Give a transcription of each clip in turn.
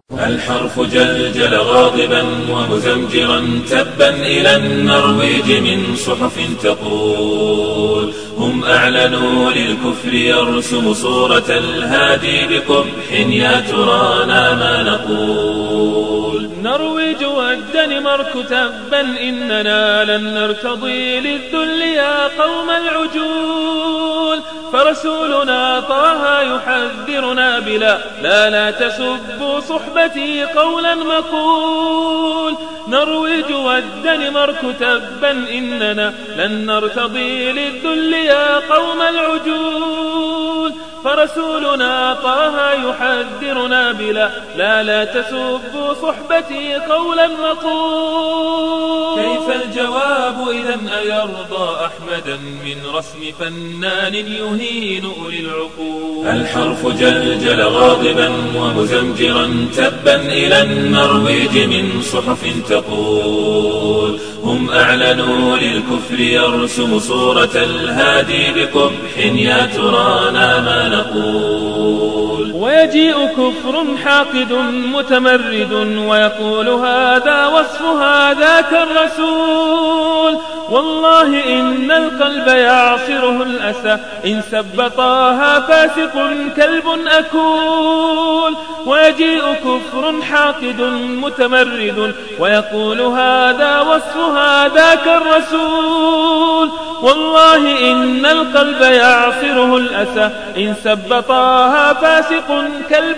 الحرف جلجل غاضبا ومزمجرا تبا إلى النرويج من صحف تقول هم أعلنوا للكفر يرسم صورة الهادي بقبح يا ترانا ما نقول. نرويج والدنمارك تبا إننا لن نرتضي للذل يا قوم العجول فرسولنا طه يحذرنا بلا لا تسبوا صحبتي قولا مقول. نرويج والدنمارك تبا إننا لن نرتضي للذل يا قوم العجول فرسولنا طه يحذرنا بلا لا تسبوا صحبتي قولا مقول. كيف الجواب إذا أيرضى أحمدا من رسم فنان يهين أولي العقول. الحرف جلجل غاضبا ومزمجرا تبا إلى النرويج من صحف تقول هم أعلنوا للكفر يرسم صورة الهادي بقبح يا ترانا ما نقول. ويجيء كفر حاقد متمرد ويقول هذا وصف هذاك الرسول والله إن القلب يعصره الأسى إن سب طه فاسق كلب أكول. ويجيء كفر حاقد متمرد ويقول هذا وصف هذاك الرسول والله إن القلب يعصره الأسى إن سب طه فاسق كلب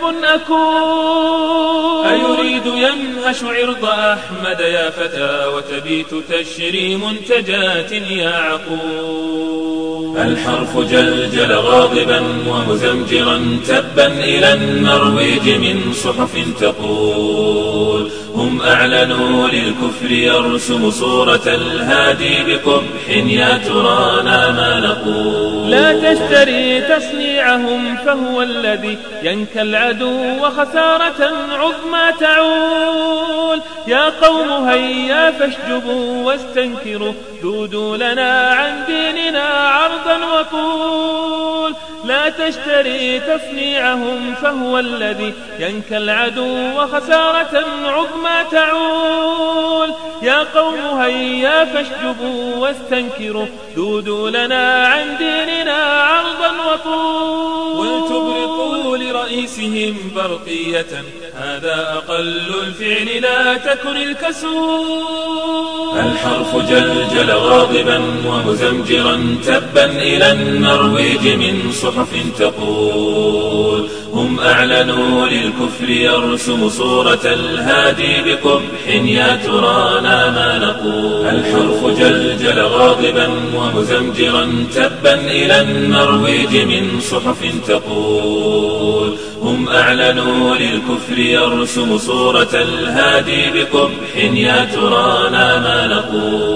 أكول. أيريد ينهش عرض أحمد يا فتى وتبيت تشري منتجات يا عقول. الحرف جلجل غاضبا ومزمجرا تبا إلى النرويج من صحف تقول هم أعلنوا للكفر يرسم صورة الهادي بقبح يا ترانا ما نقول. لا تشتري تصنيعهم فهو الذي ينكى العدو وخسارة عظمى تعول. يا قوم هيا فاشجبوا واستنكروا ذودوا لنا عن ديننا عرضا وطول. لا تشتري تصنيعهم فهو الذي ينكى العدو وخسارة عظمى تعول. يا قوم هيا فاشجبوا واستنكروا ذودوا لنا عن ديننا عرضا وطول. ولتبرقوا لرئيسهم برقية هذا أقل الفعل لا تكن الكسول. الحرف جلجل غاضبا ومزمجرا تبا إلى النرويج من صحف تقول هم أعلنوا للكفر يرسم صورة الهادي بقبح يا ترانا ما نقول. الحرف جلجل غاضبا ومزمجرا تبا إلى النرويج من صحف تقول هم أعلنوا للكفر يرسم صورة الهادي بقبح يا ترانا ما نقول.